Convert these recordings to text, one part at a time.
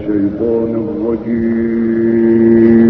الشيطان الرجيم.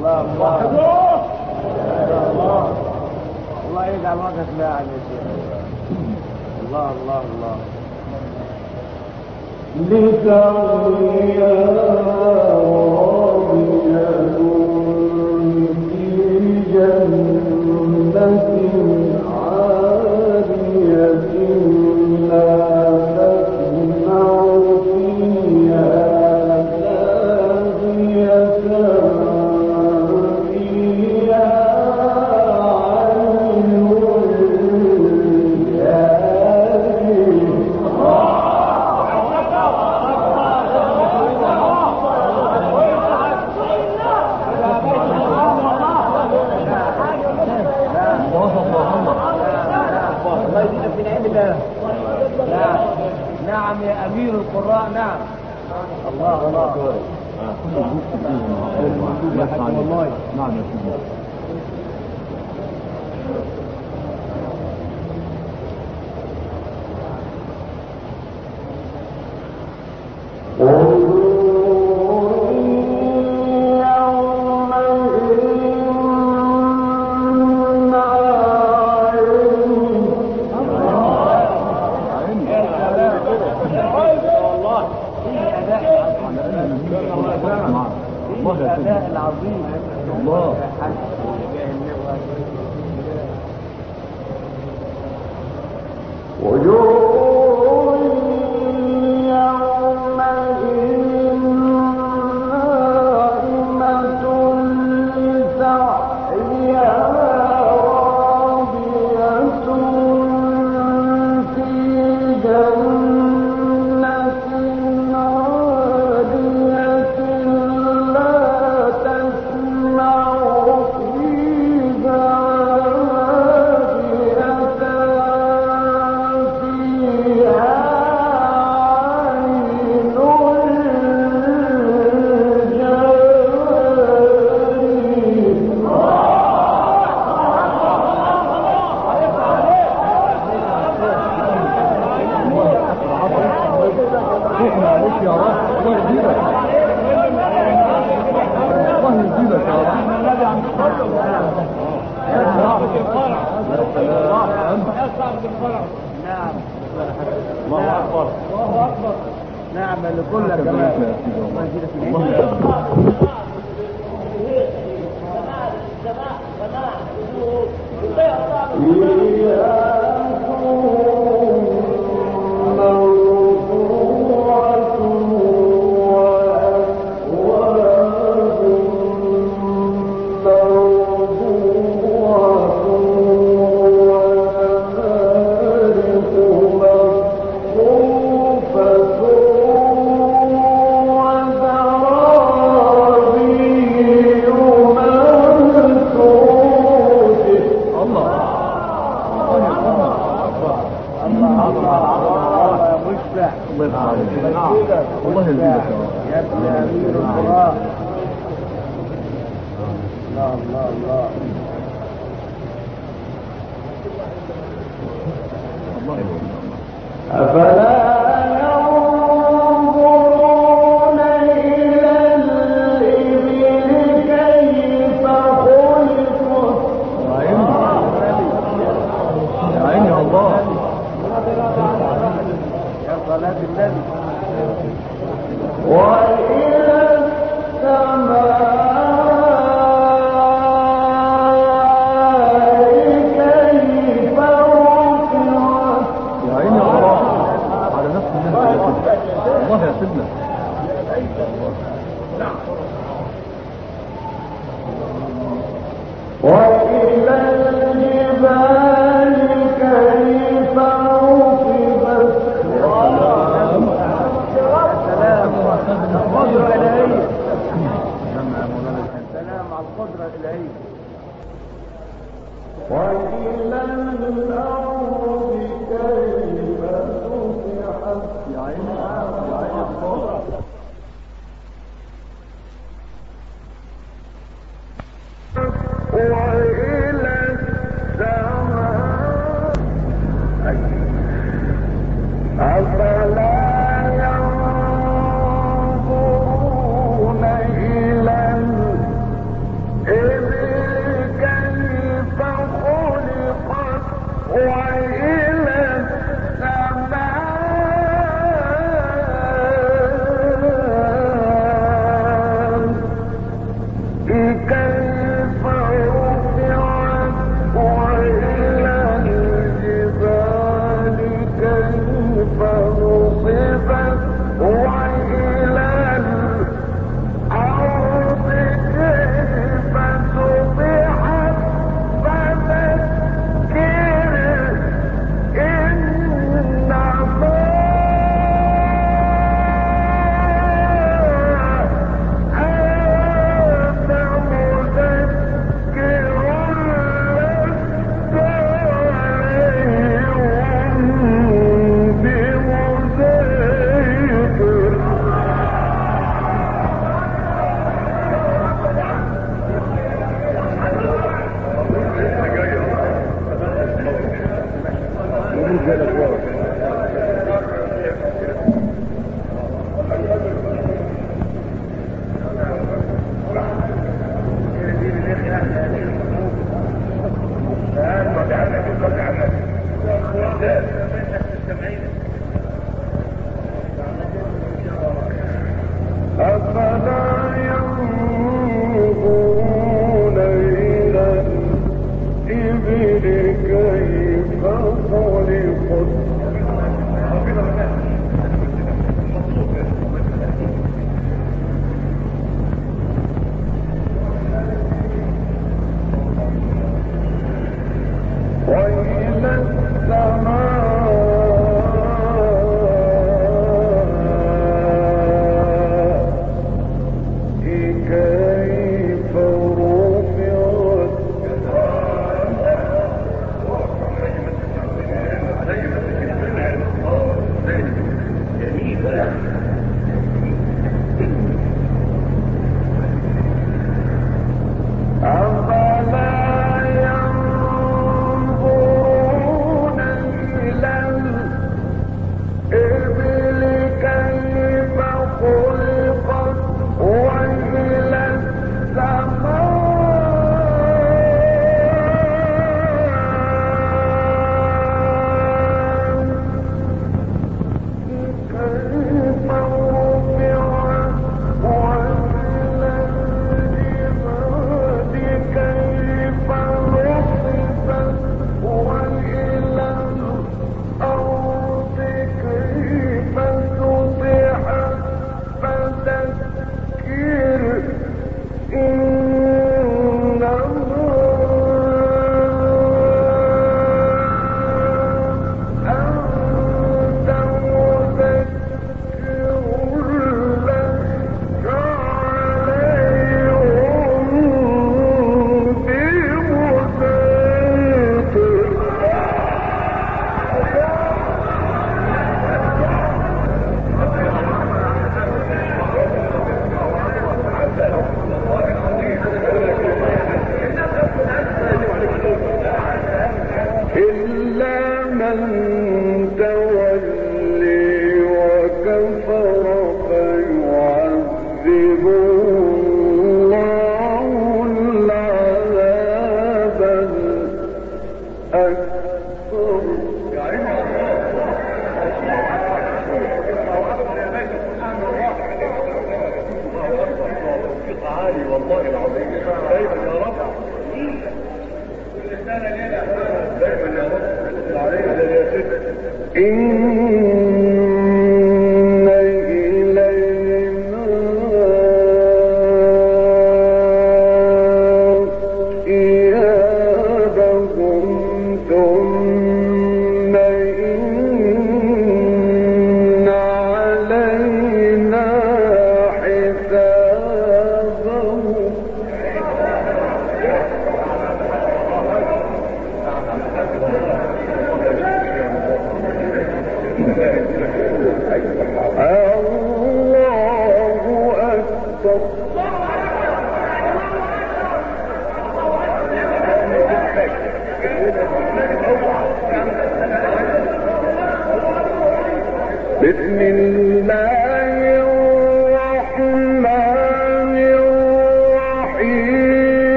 الله يجعل وقت لاعب يا شيخ. الله الله الله. لتغير راضية في جنة عالية لا تسمع فيها لاغية فيها عين نعم يا أمير القراء. نعم. الله الله. والله. نعم يا سيدي. الأداء العظيم. الله. نعم لكل كمان. الله يزيدك يا ابن أمير القراء. الله الله الله. أفلا ينظرون إلى الإبل كيف خلقت. يا عيني يا الله. يا صلاة النبي. وإلى السماء كيف رفعت. يا عيني يا الله على نفس الناس. الله يا سيدنا. وإلى الجبال كيف رفعت. القدرة الإلهية. السلام على القدرة الإلهية. وإلى الأرض كيف سطحت. يا عيني يا عيني الله. وإلى السماء أفلا ينظرون إلى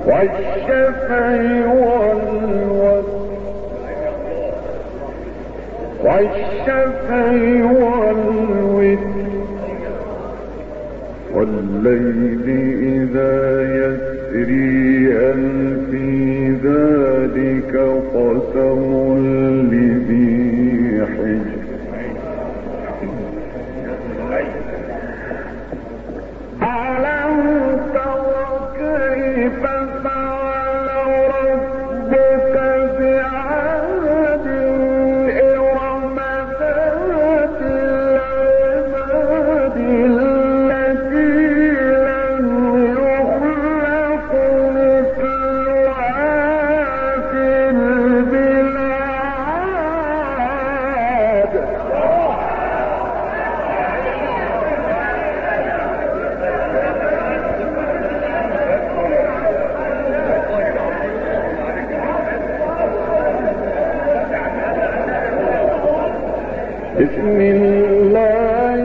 والليل إذا يسري هل في ذلك قسم لذي حجر ألم تر كيف فعل ربك بعاد إرم ذات العماد التي لم يخلق مثلها في البلاد بسم الله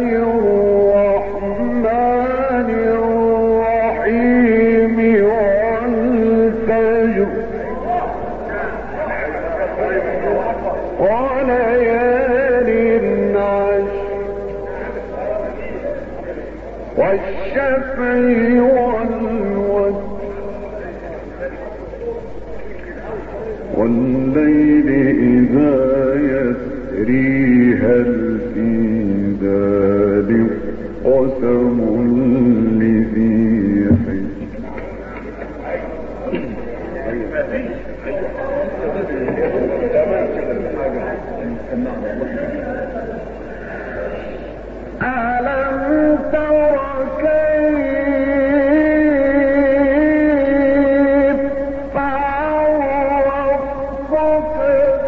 الرحمن الرحيم والفجر وليال عشر والشفع والوتر والليل إذا يسري هل في ذلك قسم لذي حجر ألم تر كيف فعل ربك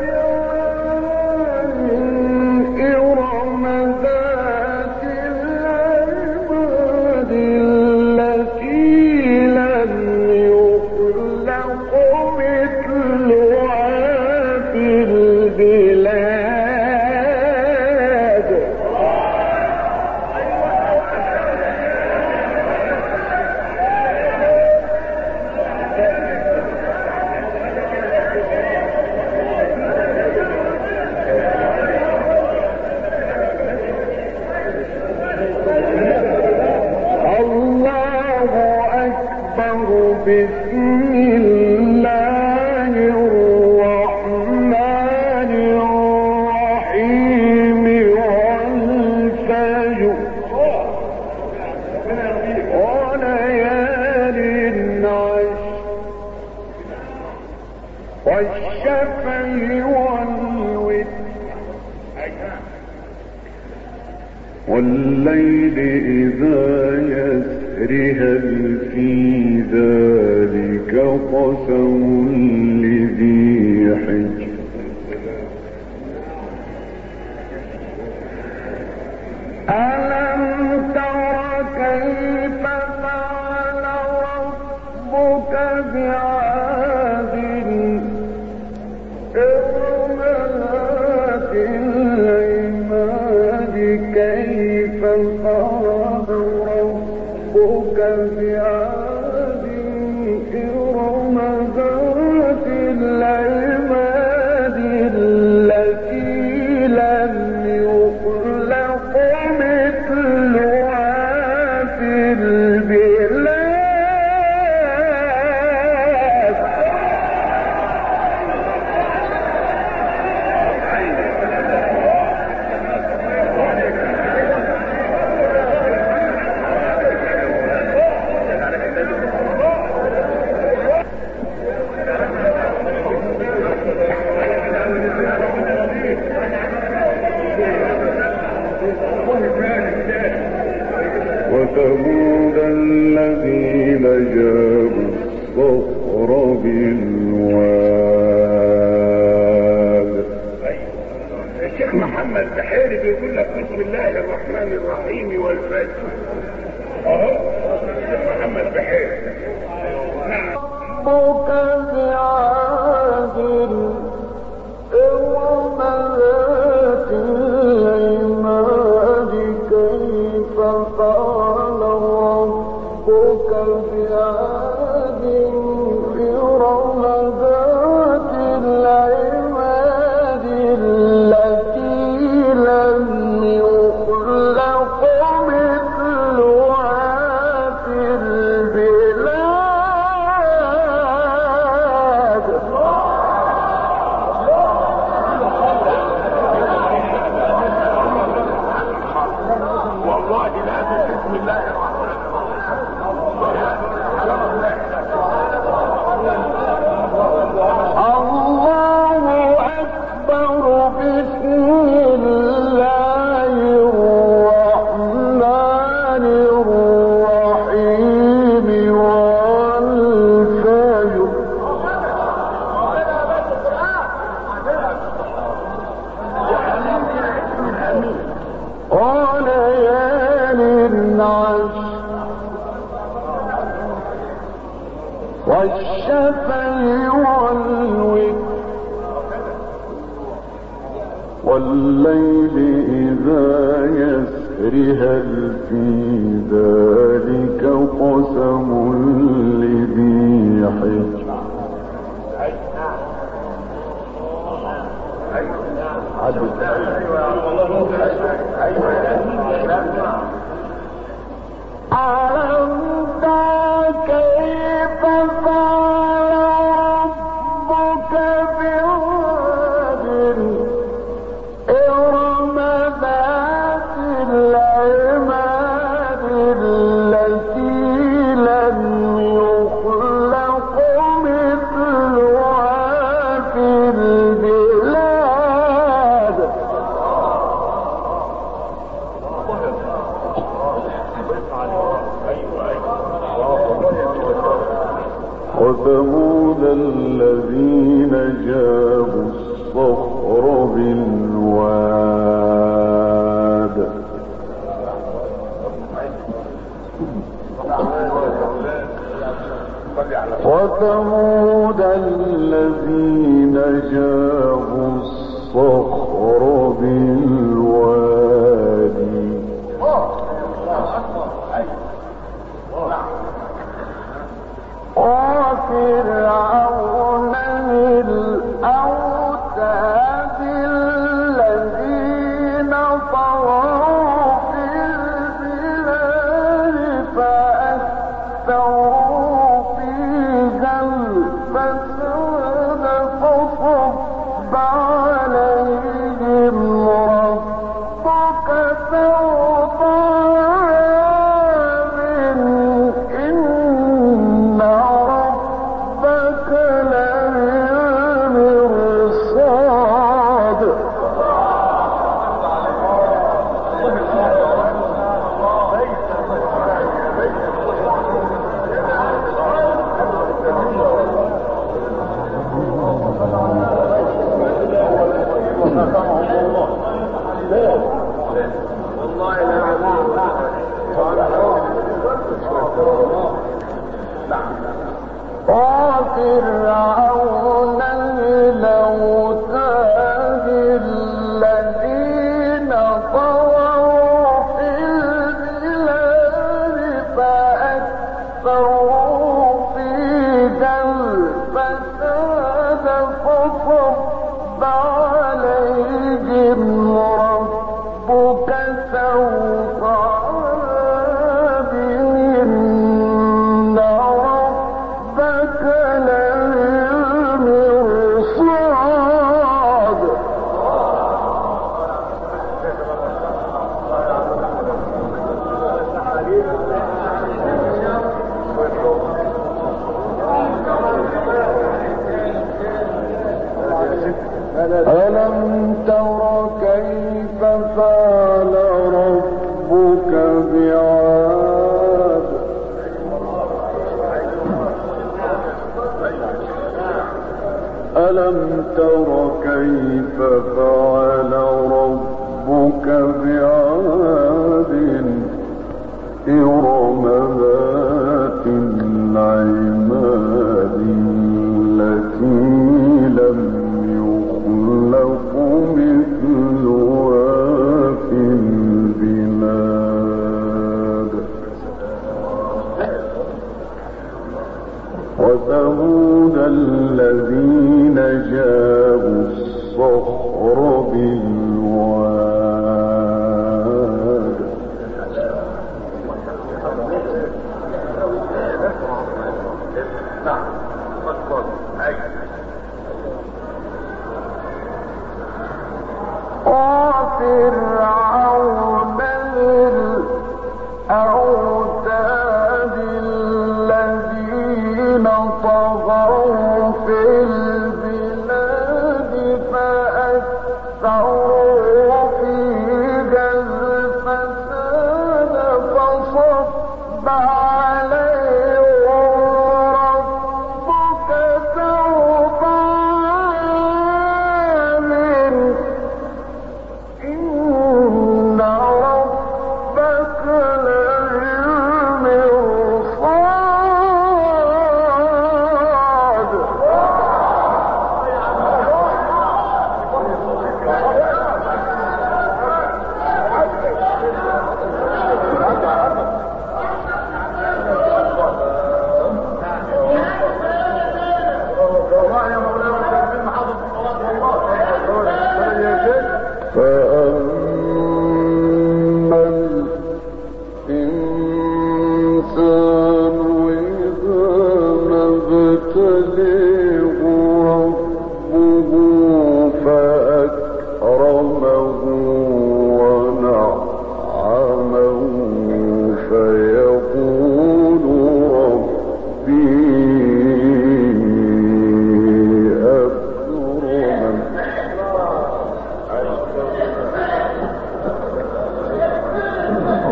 إرم ذات العماد التي لم يخلق مثلها في البلاد الله أكبر بسم الله الرحمن الرحيم والفجر وليال عشر والشفع والوتر والليل إذا يسري هل في ذلك قسم لذي حجر ألم تر كيف فعل ربك بعاد إرم ذات العماد كيف فعل ربك بعاد إرم ذات العماد التي لم يخلق مثلها في البلاد وثمود الذين جابوا الصخر بالواد. الشيخ محمد بحيري بيقول لك بسم الله الرحمن الرحيم والفجر. اهو الشيخ محمد بحيري. نعم. ربك بعاد إرم ذات العماد كيف فعل ربك بعاد والليل إذا يسر هل في ذلك قسم لذي حجر ألم تر كيف فعل ربك بعاد إرم ذات العماد التي لم يخلق مثلها في البلاد وثمود الذين جابوا الصخر بالواد وثمود الذين جابوا الصخر بالواد وفرعون الأوتاد الذين طغوا في البلاد فأكثروا فيها الفساد فصب عليهم ربك سوط عذاب إن ربك لبالمرصاد وفرعون الأوتاد الذين طغوا في البلاد فأكثروا فيها الفساد فصب عليهم ربك سوط عذاب إن ربك لبالمرصاد ألم تر كيف فعل ربك بعاد ألم تر كيف فعل ربك بعاد إرم ذات العماد التي لم يخلق مثلها في البلاد وثمود الذين جابوا الصخر بالواد وفرعون الأوتاد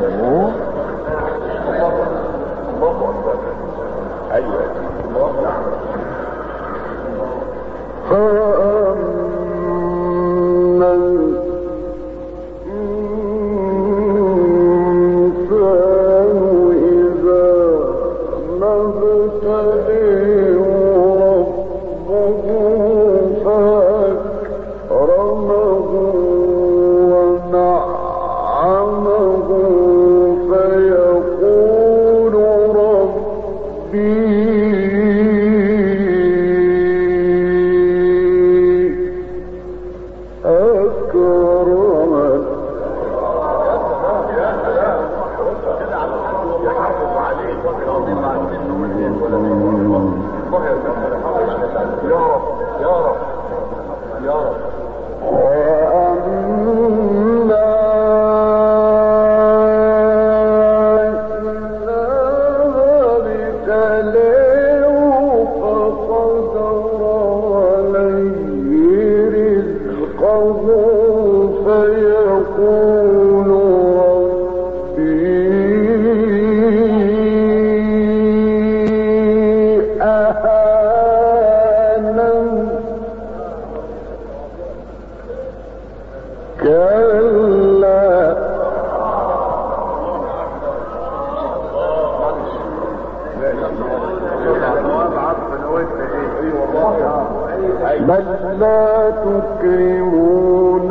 بل لا تكرمون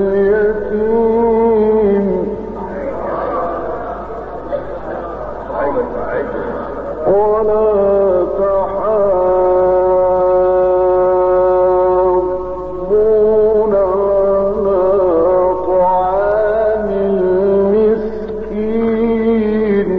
اليتيم ولا تحاضون على طعام المسكين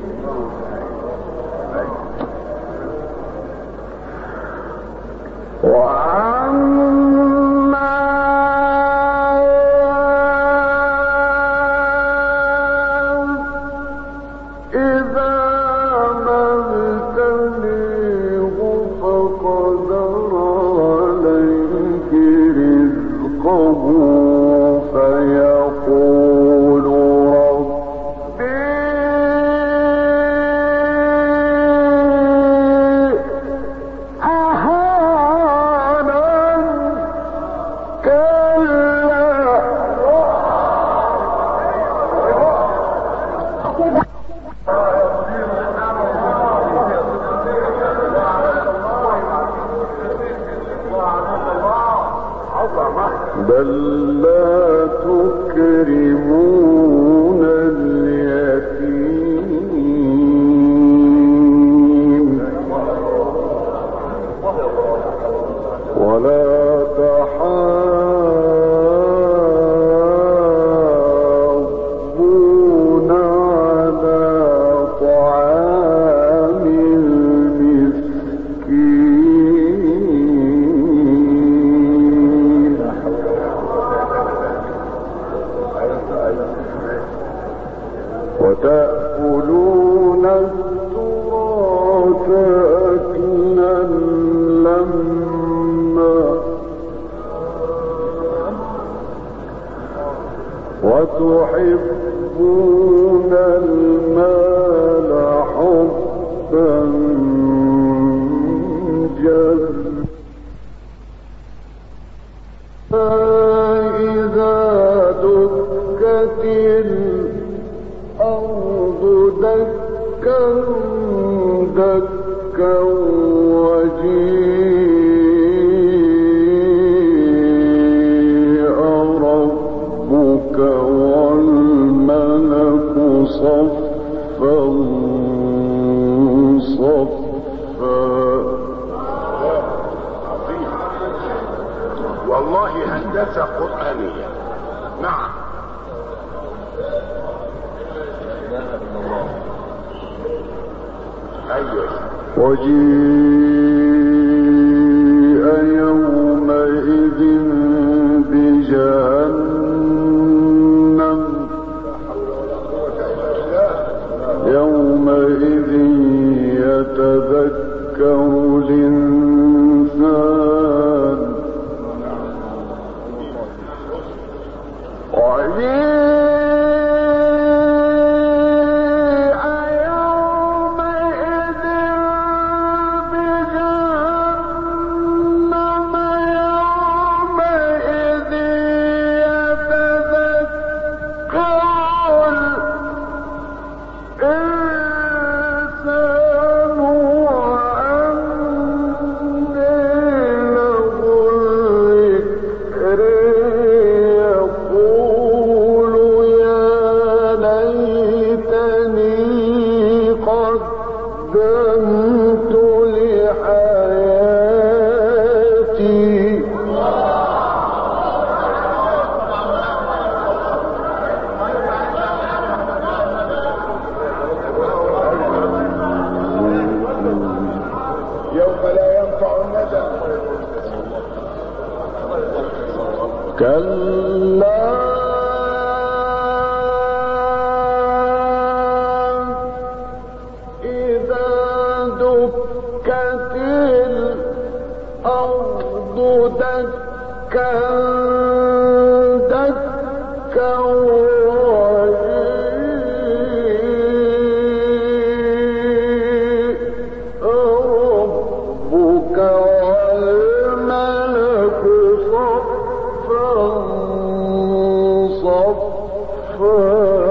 بل لا تكرمون اليتيم ولا تحاضون على طعام المسكين وتأكلون التراث أكلا لما وتحبون المال حبا جما فإذا دكت الأرض دكا دكا وجيء ربك والملك صفا صفا. والله هندسة قرآنية. نعم. أيوة. وجيء يومئذ بجهنم يومئذ يتذكر الإنسان وجيء ليتني قدمت لحياتي يوم لا ينفع الندى كلا إذا دكت الأرض دكا دكا وجيء ربك والملك صفا صفا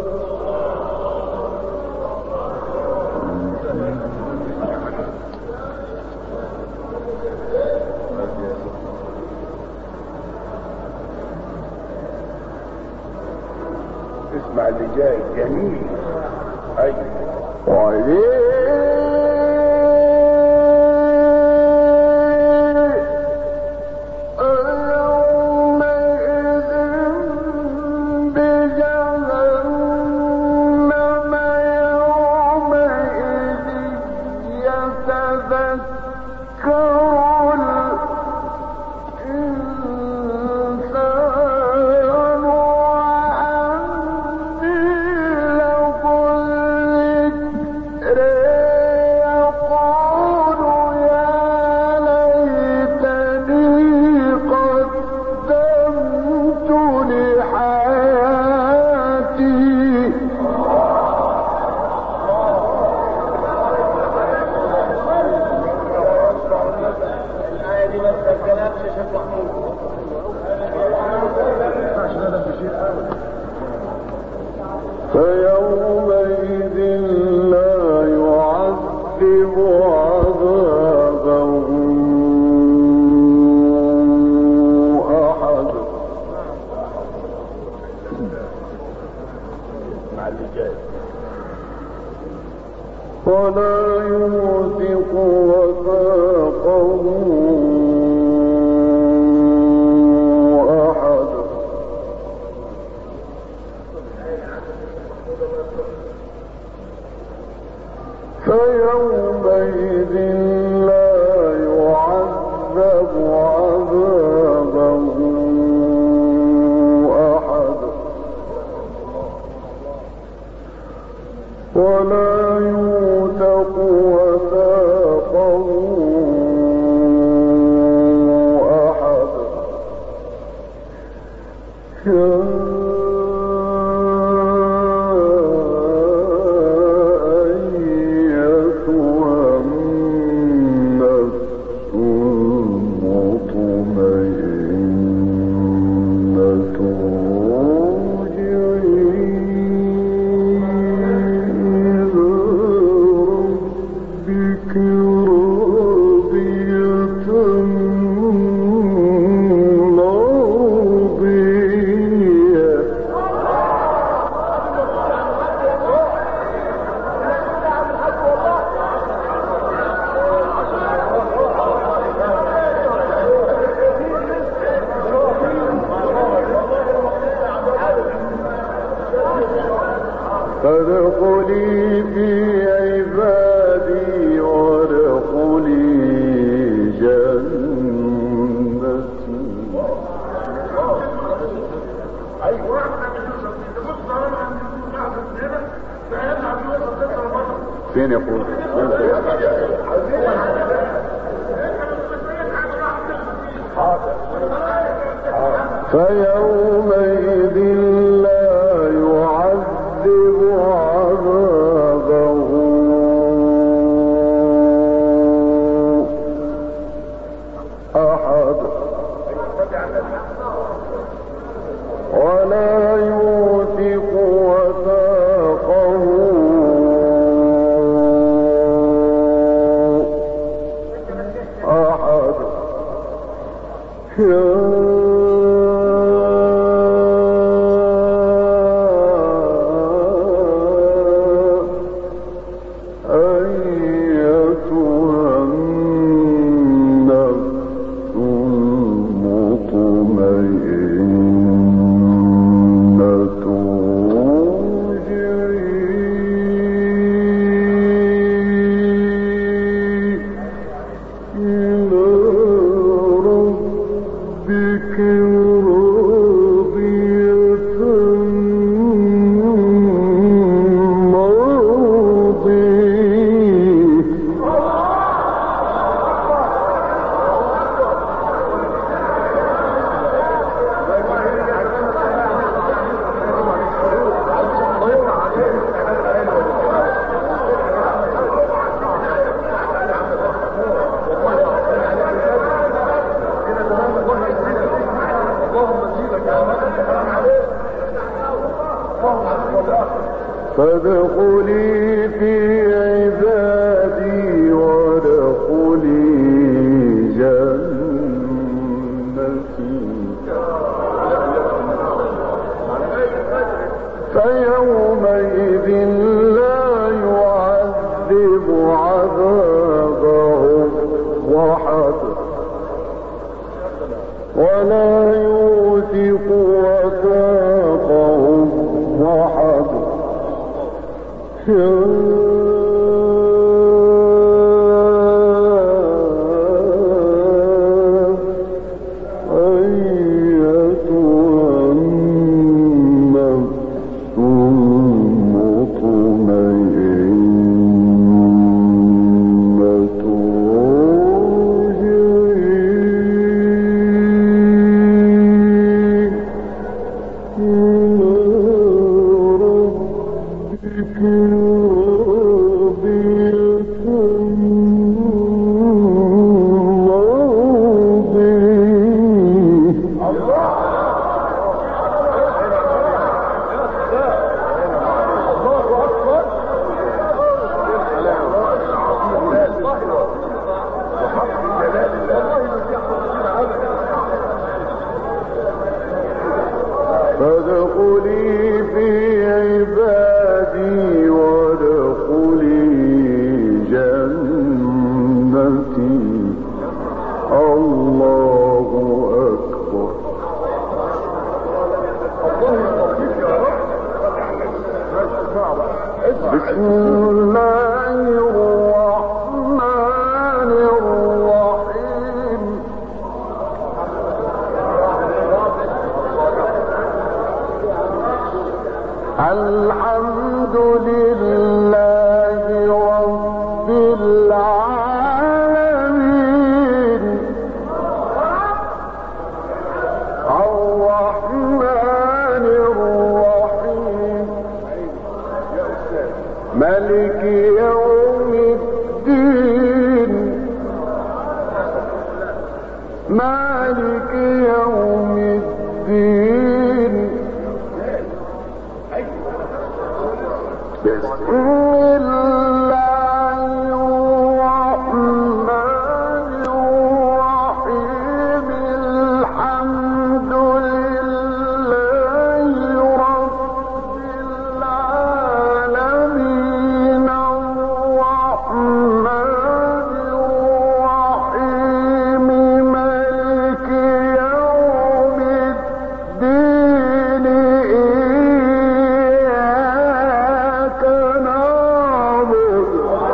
اسمع اللي جاي جميل. ايوه فيومئذ لا يعذب عذابه أحد ولا يوثق وثاقه أحد فيومئذ لا يعذب عذابه أحد ولا يوثق وثاقه أحد فادخلي في عبادي وادخلي جنتي. فين يقول؟ فيومئذ لا يعذب عذابه أحد ولا يوثق وثاقه أحد. يا فادخلي في عبادي وادخلي جنتي فيومئذ لا يعذب عذابه أحد ولا يوثق وثاقه أحد فادخلي في عبادي وادخلي جنتي الله أكبر. بسم الله الرحمن الرحيم. الحمد لله رب العالمين الرحمن الرحيم مالك يوم الدين مالك يوم الدين. بسم الله الرحمن الرحيم. الحمد لله رب العالمين الرحمن الرحيم مالك يوم الدين. إياك نعبد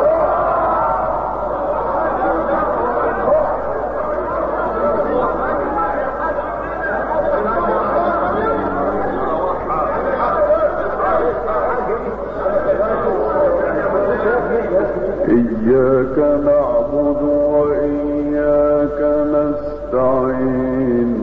إياك نعبد وإياك نستعين.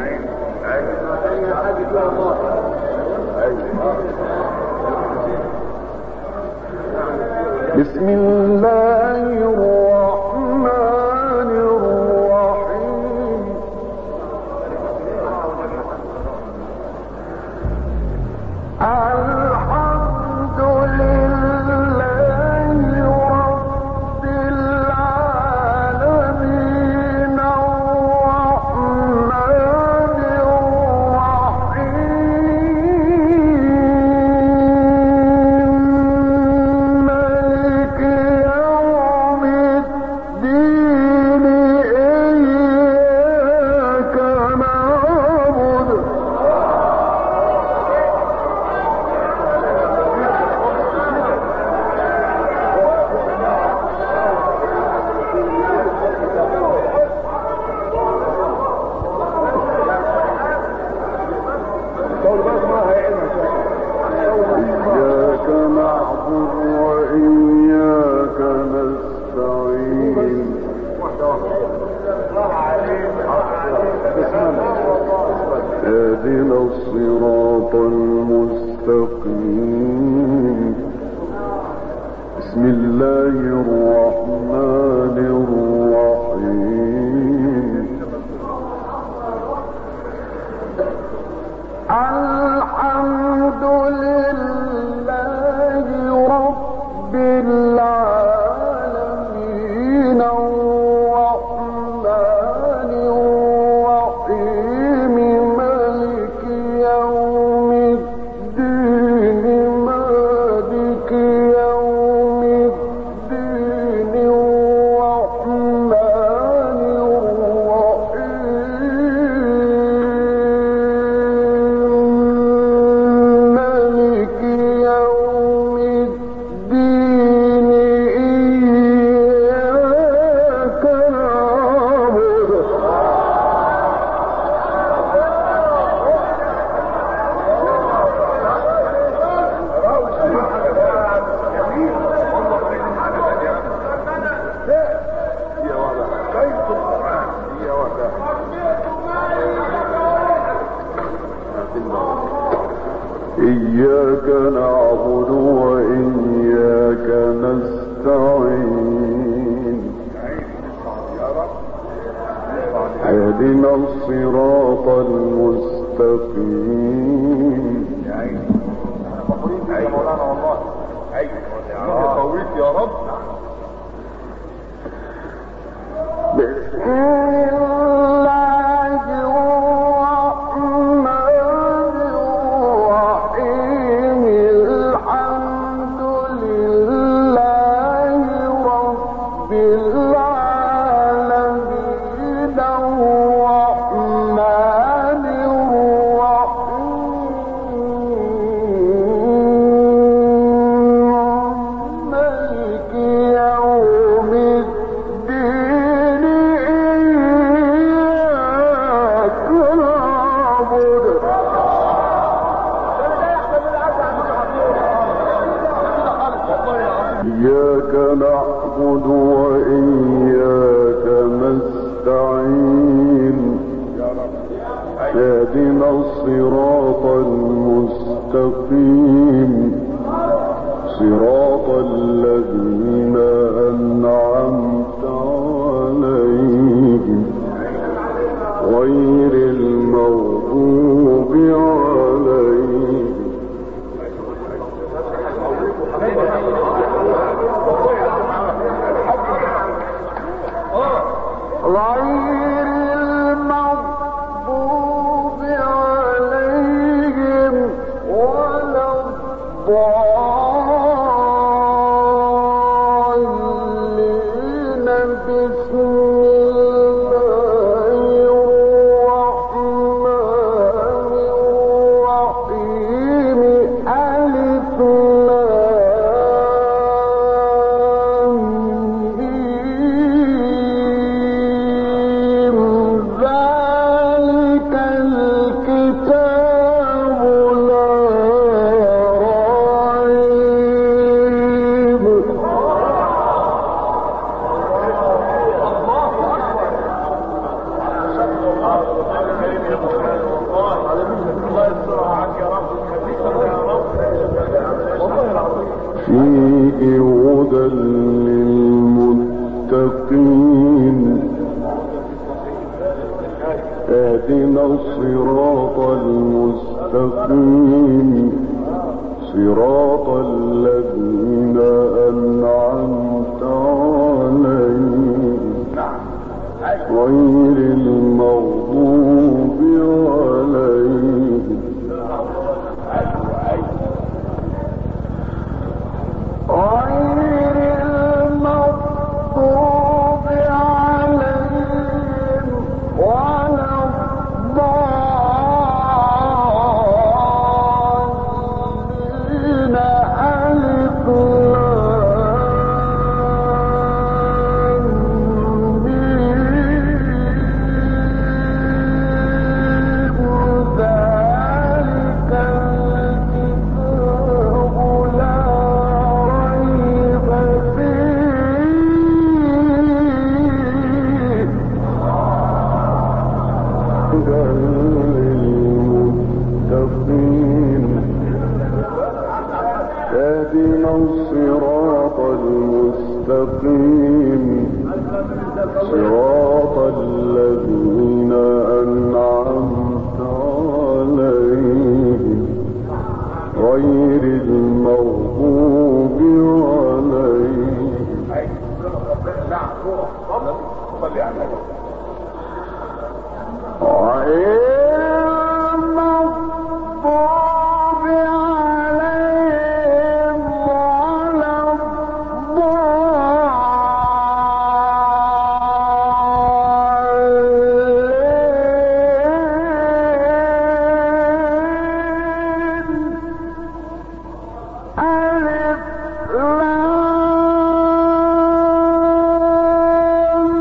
بسم الله الرحمن الرحيم. الحمد لله رب العالمين الرحمن الرحيم مالك يوم الدين. إياك نعبد إياك نعبد وإياك نستعين. اهدنا الصراط المستقيم. بسم الله الرحمن الرحيم. الحمد لله اهدنا الصراط المستقيم. يا عيني انا فخورين بيك يا مولانا والله. ايوه قويت يا رب. بسم الله الرحمن الرحيم. الحمد لله رب العالمين الرحمن الرحيم مالك يوم الدين إياك نعبد إياك نعبد وإياك نستعين. اهدنا الصراط المستقيم صراط الذين أنعمت عليهم غير المغضوب عليهم. غير المغضوب عليهم ولا الضالين. بسم الله الرحمن الرحيم. ألف لام ميم. ذلك الكتاب لا ريب. فيه هدى للمتقين. اهدنا الصراط المستقيم صراط الذين أنعمت عليهم غير المغضوب عليهم. غير المغضوب عليهم ولا الضالين. ألف لام ميم. ذلك الكتاب لا ريب فيه. هدى للمتقين. اهدنا الصراط المستقيم صراط الذين أنعمت عليهم غير المغضوب عليهم. المغضوب عليهم ولا الضالين. ألف لام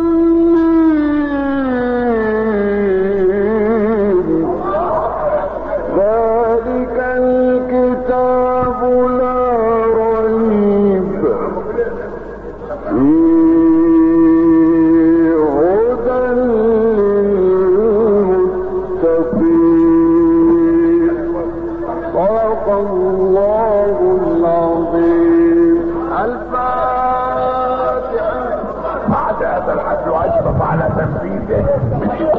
ميم. ذلك الكتاب لا ريب فيه هدى للمتقين. صدق الله العظيم. الفاتحة. بعد هذا الحد أشرف على تنفيذه